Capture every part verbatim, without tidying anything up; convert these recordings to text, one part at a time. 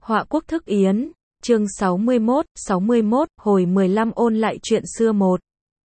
Họa quốc thức yến, chương sáu mươi mốt, sáu mươi mốt, hồi mười lăm ôn lại chuyện xưa một.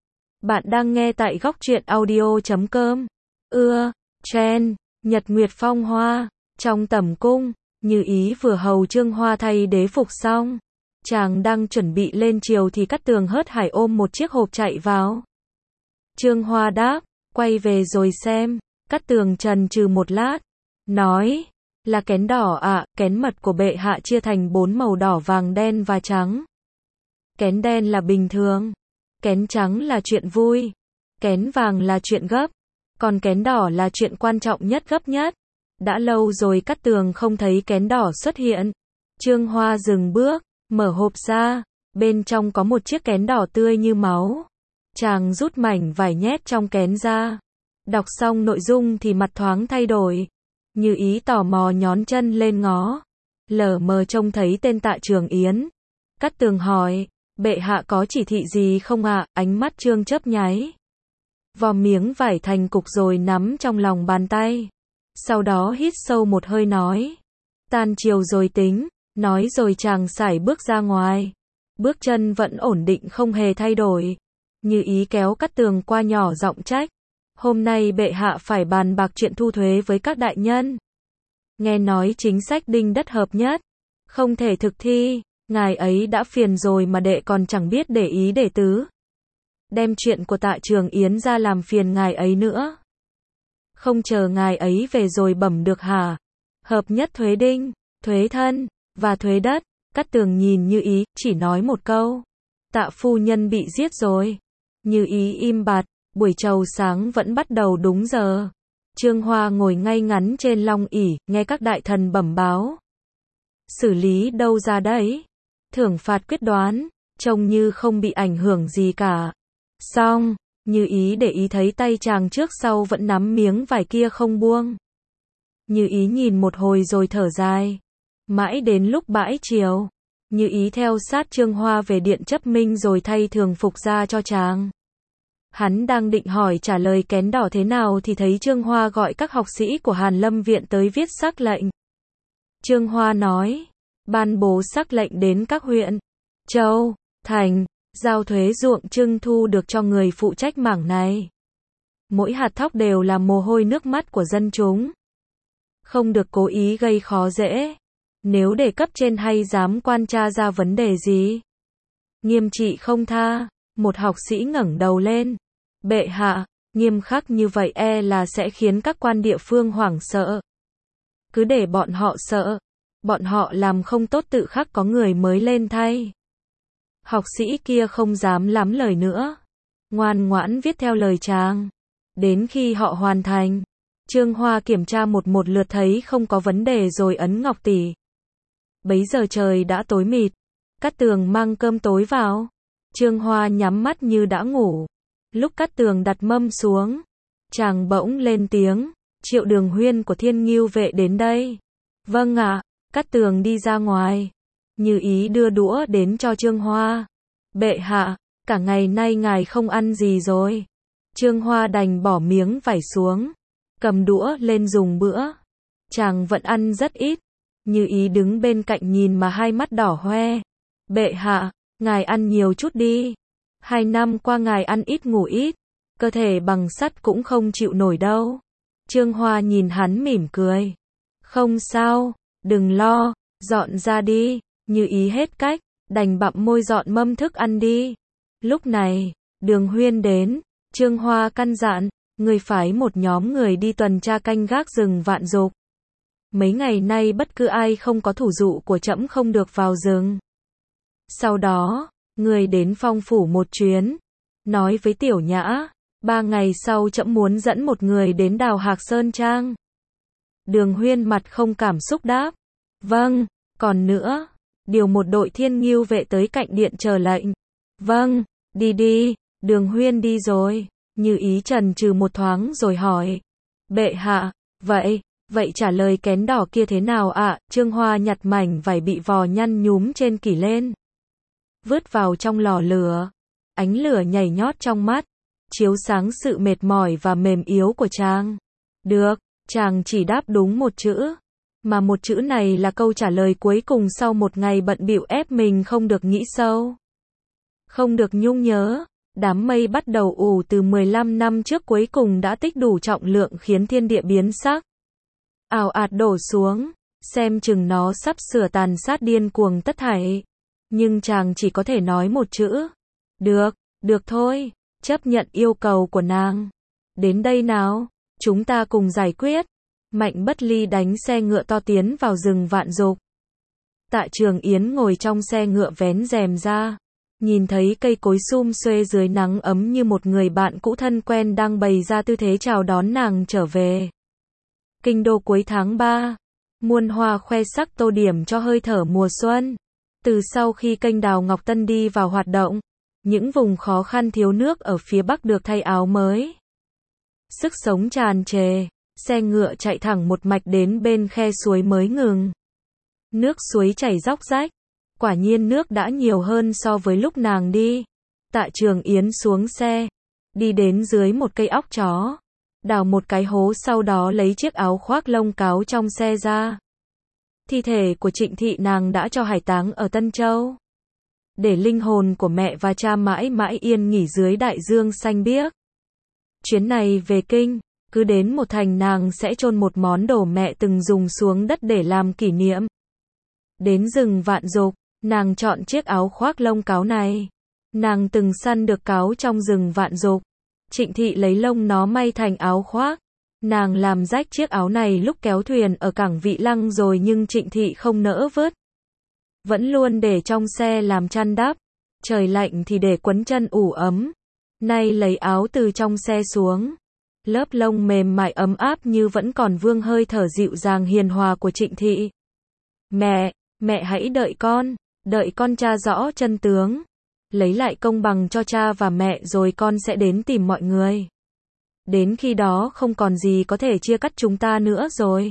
Bạn đang nghe tại góc truyện audio chấm com. Ưa, Chen, Nhật Nguyệt Phong Hoa, trong tẩm cung, Như Ý vừa hầu Trương Hoa thay đế phục xong. Chàng đang chuẩn bị lên triều thì Cát Tường hớt hải ôm một chiếc hộp chạy vào. Trương Hoa đáp, quay về rồi xem. Cát Tường chần chừ một lát, nói, là kén đỏ ạ, à, kén mật của bệ hạ chia thành bốn màu đỏ vàng đen và trắng. Kén đen là bình thường, kén trắng là chuyện vui, kén vàng là chuyện gấp, còn kén đỏ là chuyện quan trọng nhất gấp nhất. Đã lâu rồi Cát Tường không thấy kén đỏ xuất hiện. Trương Hoa dừng bước, mở hộp ra, bên trong có một chiếc kén đỏ tươi như máu. Chàng rút mảnh vải nhét trong kén ra. Đọc xong nội dung thì mặt thoáng thay đổi. Như Ý tò mò nhón chân lên ngó. Lờ mờ trông thấy tên Tạ Trường Yến. Cát Tường hỏi, bệ hạ có chỉ thị gì không ạ? À? Ánh mắt Trương chớp nháy. Vò miếng vải thành cục rồi nắm trong lòng bàn tay. Sau đó hít sâu một hơi nói. Tan chiều rồi tính. Nói rồi chàng sải bước ra ngoài. Bước chân vẫn ổn định không hề thay đổi. Như Ý kéo Cát Tường qua nhỏ giọng trách. Hôm nay bệ hạ phải bàn bạc chuyện thu thuế với các đại nhân. Nghe nói chính sách đinh đất hợp nhất. Không thể thực thi. Ngài ấy đã phiền rồi mà đệ còn chẳng biết để ý để tứ. Đem chuyện của Tạ Trường Yến ra làm phiền ngài ấy nữa. Không chờ ngài ấy về rồi bẩm được hả? Hợp nhất thuế đinh, thuế thân, và thuế đất. Cát Tường nhìn Như Ý, chỉ nói một câu. Tạ phu nhân bị giết rồi. Như Ý im bặt. Buổi trầu sáng vẫn bắt đầu đúng giờ. Trương Hoa ngồi ngay ngắn trên long ỷ, nghe các đại thần bẩm báo. Xử lý đâu ra đấy? Thưởng phạt quyết đoán, trông như không bị ảnh hưởng gì cả. Xong, Như Ý để ý thấy tay chàng trước sau vẫn nắm miếng vải kia không buông. Như Ý nhìn một hồi rồi thở dài. Mãi đến lúc bãi chiều, Như Ý theo sát Trương Hoa về điện chấp minh rồi thay thường phục ra cho chàng. Hắn đang định hỏi trả lời kén đỏ thế nào thì thấy Trương Hoa gọi các học sĩ của Hàn Lâm Viện tới viết sắc lệnh. Trương Hoa nói, ban bố sắc lệnh đến các huyện, châu, thành, giao thuế ruộng trưng thu được cho người phụ trách mảng này. Mỗi hạt thóc đều là mồ hôi nước mắt của dân chúng. Không được cố ý gây khó dễ. Nếu để cấp trên hay dám quan tra ra vấn đề gì, nghiêm trị không tha. Một học sĩ ngẩng đầu lên. Bệ hạ, nghiêm khắc như vậy e là sẽ khiến các quan địa phương hoảng sợ. Cứ để bọn họ sợ. Bọn họ làm không tốt tự khắc có người mới lên thay. Học sĩ kia không dám lắm lời nữa. Ngoan ngoãn viết theo lời chàng. Đến khi họ hoàn thành, Trương Hoa kiểm tra một một lượt thấy không có vấn đề rồi ấn ngọc tỷ. Bấy giờ trời đã tối mịt. Cát Tường mang cơm tối vào. Trương Hoa nhắm mắt như đã ngủ. Lúc Cát Tường đặt mâm xuống, chàng bỗng lên tiếng, Triệu Đường Huyên của Thiên Ngưu vệ đến đây. Vâng ạ. Cát Tường đi ra ngoài. Như Ý đưa đũa đến cho Trương Hoa. Bệ hạ, cả ngày nay ngài không ăn gì rồi. Trương Hoa đành bỏ miếng vải xuống, cầm đũa lên dùng bữa. Chàng vẫn ăn rất ít. Như Ý đứng bên cạnh nhìn mà hai mắt đỏ hoe. Bệ hạ, ngài ăn nhiều chút đi. Hai năm qua ngài ăn ít ngủ ít. Cơ thể bằng sắt cũng không chịu nổi đâu. Trương Hoa nhìn hắn mỉm cười. Không sao, đừng lo, dọn ra đi. Như Ý hết cách, đành bặm môi dọn mâm thức ăn đi. Lúc này, Đường Huyên đến. Trương Hoa căn dặn, người phái một nhóm người đi tuần tra canh gác rừng Vạn Dục. Mấy ngày nay bất cứ ai không có thủ dụ của trẫm không được vào rừng. Sau đó, người đến Phong phủ một chuyến, nói với Tiểu Nhã, ba ngày sau trẫm muốn dẫn một người đến Đào Hạc Sơn Trang. Đường Huyên mặt không cảm xúc đáp, vâng, còn nữa, điều một đội Thiên Ngưu vệ tới cạnh điện chờ lệnh. Vâng, đi đi. Đường Huyên đi rồi. Như Ý chần chừ một thoáng rồi hỏi, bệ hạ, vậy, vậy trả lời kén đỏ kia thế nào ạ? À? Trương Hoa nhặt mảnh vải bị vò nhăn nhúm trên kỷ lên, vứt vào trong lò lửa. Ánh lửa nhảy nhót trong mắt, chiếu sáng sự mệt mỏi và mềm yếu của chàng. Được, chàng chỉ đáp đúng một chữ. Mà một chữ này là câu trả lời cuối cùng sau một ngày bận bịu ép mình không được nghĩ sâu. Không được nhung nhớ. Đám mây bắt đầu ù từ mười lăm năm trước cuối cùng đã tích đủ trọng lượng khiến thiên địa biến sắc. Ào ạt đổ xuống. Xem chừng nó sắp sửa tàn sát điên cuồng tất thảy. Nhưng chàng chỉ có thể nói một chữ. Được, được thôi. Chấp nhận yêu cầu của nàng. Đến đây nào. Chúng ta cùng giải quyết. Mạnh Bất Ly đánh xe ngựa to tiến vào rừng Vạn Dục. Tạ Trường Yến ngồi trong xe ngựa vén rèm ra. Nhìn thấy cây cối sum xuê dưới nắng ấm như một người bạn cũ thân quen đang bày ra tư thế chào đón nàng trở về. Kinh đô cuối tháng ba. Muôn hoa khoe sắc tô điểm cho hơi thở mùa xuân. Từ sau khi kênh đào Ngọc Tân đi vào hoạt động, những vùng khó khăn thiếu nước ở phía Bắc được thay áo mới. Sức sống tràn trề, xe ngựa chạy thẳng một mạch đến bên khe suối mới ngừng. Nước suối chảy róc rách, quả nhiên nước đã nhiều hơn so với lúc nàng đi. Tạ Trường Yến xuống xe, đi đến dưới một cây óc chó, đào một cái hố sau đó lấy chiếc áo khoác lông cáo trong xe ra. Thi thể của Trịnh Thị nàng đã cho hải táng ở Tân Châu. Để linh hồn của mẹ và cha mãi mãi yên nghỉ dưới đại dương xanh biếc. Chuyến này về kinh, cứ đến một thành nàng sẽ chôn một món đồ mẹ từng dùng xuống đất để làm kỷ niệm. Đến rừng Vạn Dục, nàng chọn chiếc áo khoác lông cáo này. Nàng từng săn được cáo trong rừng Vạn Dục. Trịnh Thị lấy lông nó may thành áo khoác. Nàng làm rách chiếc áo này lúc kéo thuyền ở cảng Vị Lăng rồi nhưng Trịnh Thị không nỡ vứt. Vẫn luôn để trong xe làm chăn đắp. Trời lạnh thì để quấn chân ủ ấm. Nay lấy áo từ trong xe xuống. Lớp lông mềm mại ấm áp như vẫn còn vương hơi thở dịu dàng hiền hòa của Trịnh Thị. Mẹ, mẹ hãy đợi con, đợi con tra rõ chân tướng. Lấy lại công bằng cho cha và mẹ rồi con sẽ đến tìm mọi người. Đến khi đó không còn gì có thể chia cắt chúng ta nữa rồi.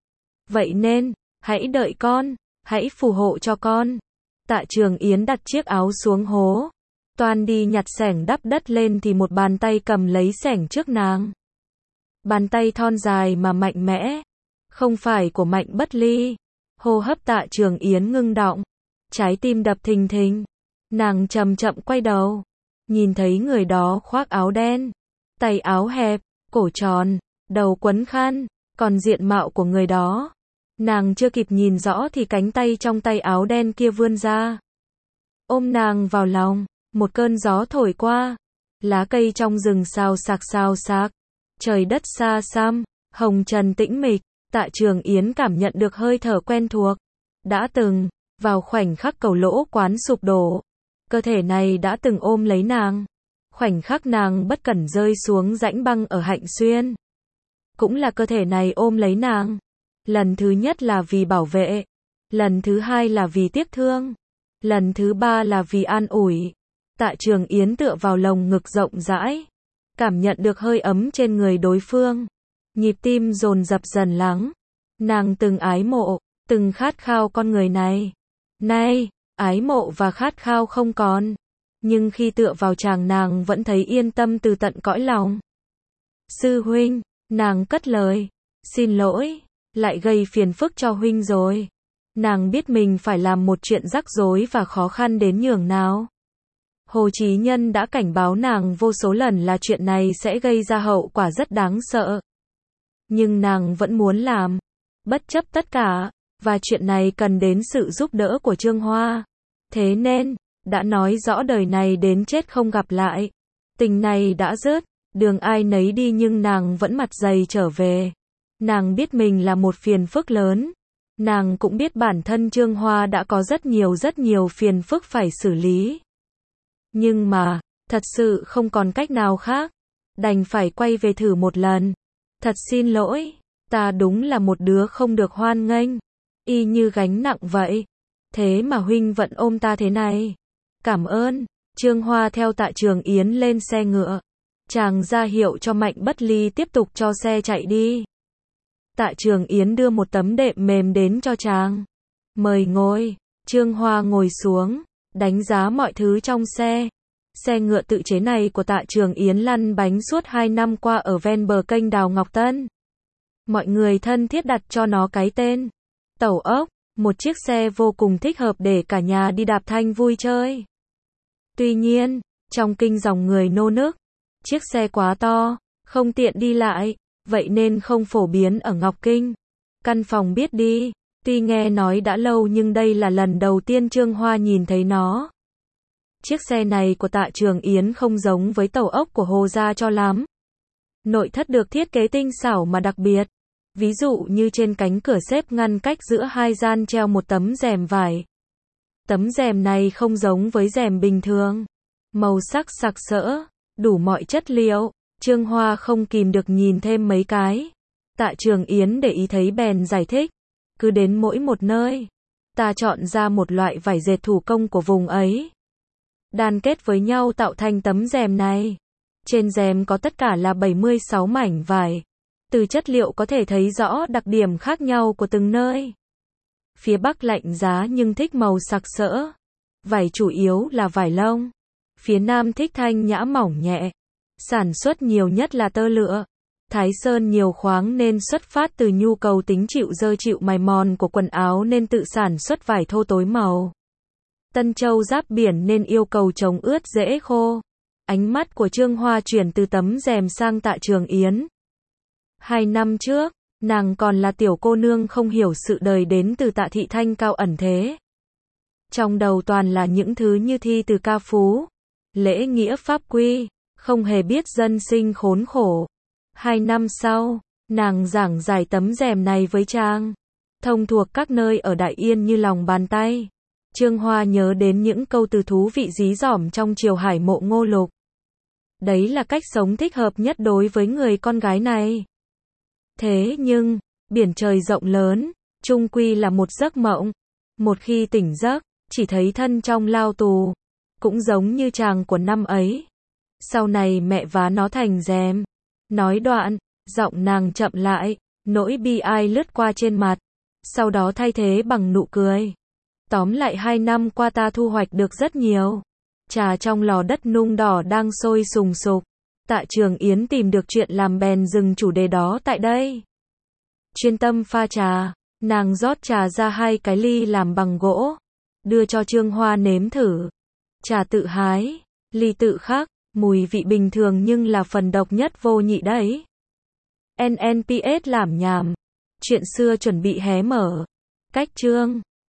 Vậy nên, hãy đợi con, hãy phù hộ cho con. Tạ Trường Yến đặt chiếc áo xuống hố. Toan đi nhặt xẻng đắp đất lên thì một bàn tay cầm lấy xẻng trước nàng. Bàn tay thon dài mà mạnh mẽ. Không phải của Mạnh Bất Ly. Hô hấp Tạ Trường Yến ngưng đọng. Trái tim đập thình thình. Nàng chậm chậm quay đầu. Nhìn thấy người đó khoác áo đen. Tay áo hẹp, cổ tròn, đầu quấn khăn. Còn diện mạo của người đó. Nàng chưa kịp nhìn rõ thì cánh tay trong tay áo đen kia vươn ra. Ôm nàng vào lòng. Một cơn gió thổi qua. Lá cây trong rừng xào xạc xào xạc. Trời đất xa xăm. Hồng trần tĩnh mịch. Tạ Trường Yến cảm nhận được hơi thở quen thuộc. Đã từng. Vào khoảnh khắc cầu lỗ quán sụp đổ. Cơ thể này đã từng ôm lấy nàng. Khoảnh khắc nàng bất cẩn rơi xuống rãnh băng ở Hạnh Xuyên. Cũng là cơ thể này ôm lấy nàng. Lần thứ nhất là vì bảo vệ. Lần thứ hai là vì tiếc thương. Lần thứ ba là vì an ủi. Tạ Trường Yến tựa vào lồng ngực rộng rãi. Cảm nhận được hơi ấm trên người đối phương. Nhịp tim dồn dập dần lắng. Nàng từng ái mộ, từng khát khao con người này. Nay, ái mộ và khát khao không còn. Nhưng khi tựa vào chàng nàng vẫn thấy yên tâm từ tận cõi lòng. Sư huynh, nàng cất lời. Xin lỗi, lại gây phiền phức cho huynh rồi. Nàng biết mình phải làm một chuyện rắc rối và khó khăn đến nhường nào. Hồ Chí Nhân đã cảnh báo nàng vô số lần là chuyện này sẽ gây ra hậu quả rất đáng sợ. Nhưng nàng vẫn muốn làm. Bất chấp tất cả. Và chuyện này cần đến sự giúp đỡ của Trương Hoa. Thế nên, đã nói rõ đời này đến chết không gặp lại. Tình này đã dứt. Đường ai nấy đi nhưng nàng vẫn mặt dày trở về. Nàng biết mình là một phiền phức lớn. Nàng cũng biết bản thân Trương Hoa đã có rất nhiều rất nhiều phiền phức phải xử lý. Nhưng mà, thật sự không còn cách nào khác. Đành phải quay về thử một lần. Thật xin lỗi, ta đúng là một đứa không được hoan nghênh. Y như gánh nặng vậy. Thế mà huynh vẫn ôm ta thế này. Cảm ơn. Trương Hoa theo Tạ Trường Yến lên xe ngựa. Chàng ra hiệu cho Mạnh Bất Ly tiếp tục cho xe chạy đi. Tạ Trường Yến đưa một tấm đệm mềm đến cho chàng. Mời ngồi. Trương Hoa ngồi xuống, đánh giá mọi thứ trong xe. Xe ngựa tự chế này của Tạ Trường Yến lăn bánh suốt hai năm qua ở ven bờ kênh đào Ngọc Tân. Mọi người thân thiết đặt cho nó cái tên Tàu ốc, một chiếc xe vô cùng thích hợp để cả nhà đi đạp thanh vui chơi. Tuy nhiên, trong kinh dòng người nô nức, chiếc xe quá to, không tiện đi lại, vậy nên không phổ biến ở Ngọc Kinh. Căn phòng biết đi, tuy nghe nói đã lâu nhưng đây là lần đầu tiên Trương Hoa nhìn thấy nó. Chiếc xe này của Tạ Trường Yến không giống với tàu ốc của Hồ gia cho lắm. Nội thất được thiết kế tinh xảo mà đặc biệt. Ví dụ như trên cánh cửa xếp ngăn cách giữa hai gian treo một tấm rèm vải. Tấm rèm này không giống với rèm bình thường. Màu sắc sặc sỡ, đủ mọi chất liệu. Trương Hoa không kìm được nhìn thêm mấy cái. Tạ Trường Yến để ý thấy bèn giải thích. Cứ đến mỗi một nơi, ta chọn ra một loại vải dệt thủ công của vùng ấy. Đan kết với nhau tạo thành tấm rèm này. Trên rèm có tất cả là bảy mươi sáu mảnh vải. Từ chất liệu có thể thấy rõ đặc điểm khác nhau của từng nơi. Phía Bắc lạnh giá nhưng thích màu sặc sỡ. Vải chủ yếu là vải lông. Phía Nam thích thanh nhã mỏng nhẹ. Sản xuất nhiều nhất là tơ lụa. Thái Sơn nhiều khoáng nên xuất phát từ nhu cầu tính chịu dơ chịu mài mòn của quần áo nên tự sản xuất vải thô tối màu. Tân Châu giáp biển nên yêu cầu chống ướt dễ khô. Ánh mắt của Trương Hoa chuyển từ tấm rèm sang Tạ Trường Yến. Hai năm trước, nàng còn là tiểu cô nương không hiểu sự đời đến từ Tạ Thị Thanh cao ẩn thế. Trong đầu toàn là những thứ như thi từ ca phú, lễ nghĩa pháp quy, không hề biết dân sinh khốn khổ. Hai năm sau, nàng giảng giải tấm rèm này với Trang. Thông thuộc các nơi ở Đại Yên như lòng bàn tay. Trương Hoa nhớ đến những câu từ thú vị dí dỏm trong Triều Hải Mộ Ngô Lục. Đấy là cách sống thích hợp nhất đối với người con gái này. Thế nhưng, biển trời rộng lớn, chung quy là một giấc mộng. Một khi tỉnh giấc, chỉ thấy thân trong lao tù. Cũng giống như chàng của năm ấy. Sau này mẹ vá nó thành rèm. Nói đoạn, giọng nàng chậm lại, nỗi bi ai lướt qua trên mặt. Sau đó thay thế bằng nụ cười. Tóm lại hai năm qua ta thu hoạch được rất nhiều. Trà trong lò đất nung đỏ đang sôi sùng sục. Tạ Trường Yến tìm được chuyện làm bèn dừng chủ đề đó tại đây. Chuyên tâm pha trà, nàng rót trà ra hai cái ly làm bằng gỗ. Đưa cho Trương Hoa nếm thử. Trà tự hái, ly tự khắc, mùi vị bình thường nhưng là phần độc nhất vô nhị đấy. en en pê ét làm nhảm. Chuyện xưa chuẩn bị hé mở. Cách chương